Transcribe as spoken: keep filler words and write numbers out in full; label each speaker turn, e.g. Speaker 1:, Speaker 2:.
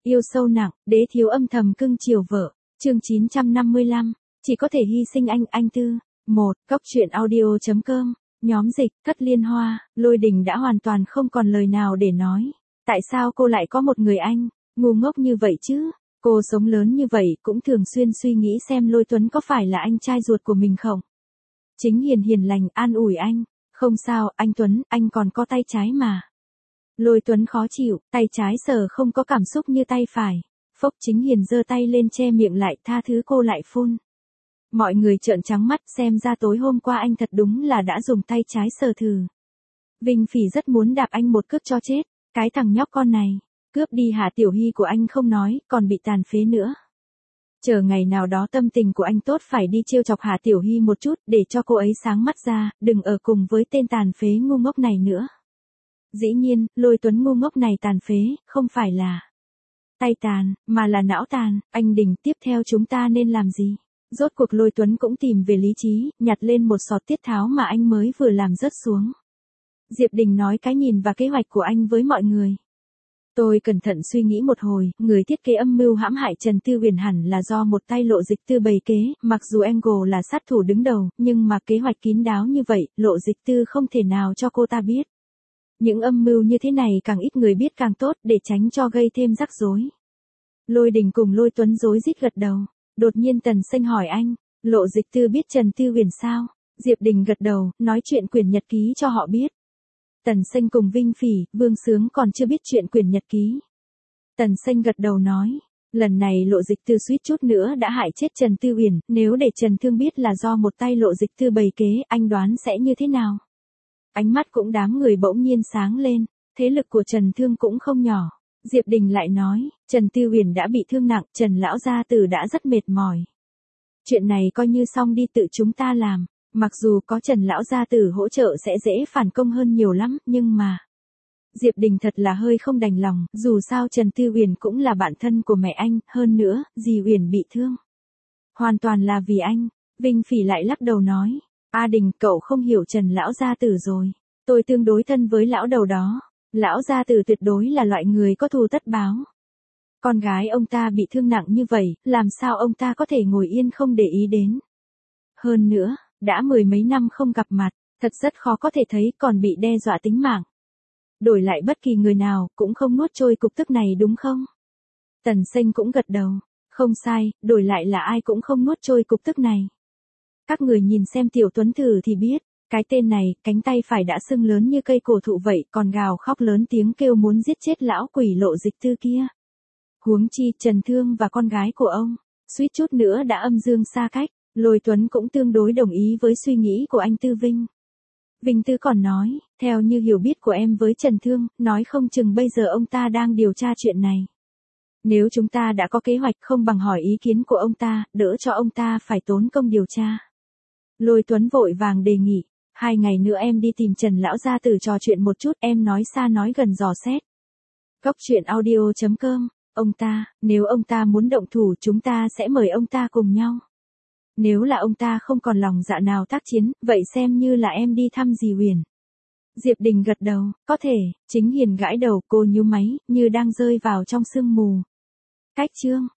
Speaker 1: Yêu sâu nặng, đế thiếu âm thầm cưng chiều vợ. Chương chín trăm năm mươi lăm, chỉ có thể hy sinh anh, anh Tư. một. Cốc truyện audio chấm com. Nhóm dịch, Cất Liên Hoa, Lôi Đình đã hoàn toàn không còn lời nào để nói. Tại sao cô lại có một người anh, ngu ngốc như vậy chứ? Cô sống lớn như vậy cũng thường xuyên suy nghĩ xem Lôi Tuấn có phải là anh trai ruột của mình không? Chính hiền hiền lành an ủi anh. Không sao, anh Tuấn, anh còn có tay trái mà. Lôi Tuấn khó chịu, tay trái sờ không có cảm xúc như tay phải. Phốc Chính hiền giơ tay lên che miệng lại, tha thứ cô lại phun. Mọi người trợn trắng mắt, xem ra tối hôm qua anh thật đúng là đã dùng tay trái sờ thử. Vinh Phỉ rất muốn đạp anh một cước cho chết, cái thằng nhóc con này, cướp đi Hạ Tiểu Hy của anh không nói, còn bị tàn phế nữa. Chờ ngày nào đó tâm tình của anh tốt phải đi trêu chọc Hạ Tiểu Hy một chút để cho cô ấy sáng mắt ra, đừng ở cùng với tên tàn phế ngu ngốc này nữa. Dĩ nhiên, Lôi Tuấn ngu ngốc này tàn phế, không phải là tay tàn, mà là não tàn. Anh Đình, tiếp theo chúng ta nên làm gì? Rốt cuộc Lôi Tuấn cũng tìm về lý trí, nhặt lên một sọt tiết tháo mà anh mới vừa làm rớt xuống. Diệp Đình nói cái nhìn và kế hoạch của anh với mọi người. Tôi cẩn thận suy nghĩ một hồi, người thiết kế âm mưu hãm hại Trần Tư Huyền hẳn là do một tay Lộ Dịch Tư bày kế, mặc dù Angle là sát thủ đứng đầu, nhưng mà kế hoạch kín đáo như vậy, Lộ Dịch Tư không thể nào cho cô ta biết. Những âm mưu như thế này càng ít người biết càng tốt để tránh cho gây thêm rắc rối. Lôi Đình cùng Lôi Tuấn rối rít gật đầu. Đột nhiên Tần Xanh hỏi anh, Lộ Dịch Tư biết Trần Tư Huyền sao? Diệp Đình gật đầu, nói chuyện quyển nhật ký cho họ biết. Tần Xanh cùng Vinh Phỉ, Vương Sướng còn chưa biết chuyện quyển nhật ký. Tần Xanh gật đầu nói, lần này Lộ Dịch Tư suýt chút nữa đã hại chết Trần Tư Huyền, nếu để Trần Thương biết là do một tay Lộ Dịch Tư bày kế, anh đoán sẽ như thế nào? Ánh mắt cũng đám người bỗng nhiên sáng lên, thế lực của Trần Thương cũng không nhỏ. Diệp Đình lại nói, Trần Tư Huyền đã bị thương nặng, Trần Lão Gia Tử đã rất mệt mỏi. Chuyện này coi như xong đi, tự chúng ta làm, mặc dù có Trần Lão Gia Tử hỗ trợ sẽ dễ phản công hơn nhiều lắm, nhưng mà... Diệp Đình thật là hơi không đành lòng, dù sao Trần Tư Huyền cũng là bạn thân của mẹ anh, hơn nữa, dì Huyền bị thương. Hoàn toàn là vì anh. Vinh Phỉ lại lắc đầu nói, A Đình, cậu không hiểu Trần Lão Gia Tử rồi, tôi tương đối thân với lão đầu đó. Lão Gia Tử tuyệt đối là loại người có thù tất báo. Con gái ông ta bị thương nặng như vậy, làm sao ông ta có thể ngồi yên không để ý đến. Hơn nữa, đã mười mấy năm không gặp mặt, thật rất khó có thể thấy còn bị đe dọa tính mạng. Đổi lại bất kỳ người nào cũng không nuốt trôi cục tức này đúng không? Tần Xanh cũng gật đầu, không sai, đổi lại là ai cũng không nuốt trôi cục tức này. Các người nhìn xem Tiểu Tuấn thử thì biết. Cái tên này, cánh tay phải đã sưng lớn như cây cổ thụ vậy, còn gào khóc lớn tiếng kêu muốn giết chết lão quỷ Lộ Dịch Tư kia. Huống chi, Trần Thương và con gái của ông, suýt chút nữa đã âm dương xa cách. Lôi Tuấn cũng tương đối đồng ý với suy nghĩ của anh Tư Vinh. Vinh Tư còn nói, theo như hiểu biết của em với Trần Thương, nói không chừng bây giờ ông ta đang điều tra chuyện này. Nếu chúng ta đã có kế hoạch không bằng hỏi ý kiến của ông ta, đỡ cho ông ta phải tốn công điều tra. Lôi Tuấn vội vàng đề nghị. Hai ngày nữa em đi tìm Trần Lão Gia Tử trò chuyện một chút, em nói xa nói gần dò xét. Cốc truyện audio chấm com, ông ta, nếu ông ta muốn động thủ chúng ta sẽ mời ông ta cùng nhau. Nếu là ông ta không còn lòng dạ nào tác chiến, vậy xem như là em đi thăm dì Huyền. Diệp Đình gật đầu, có thể. Chính Hiền gãi đầu, cô nhíu máy, như đang rơi vào trong sương mù. Cách chương.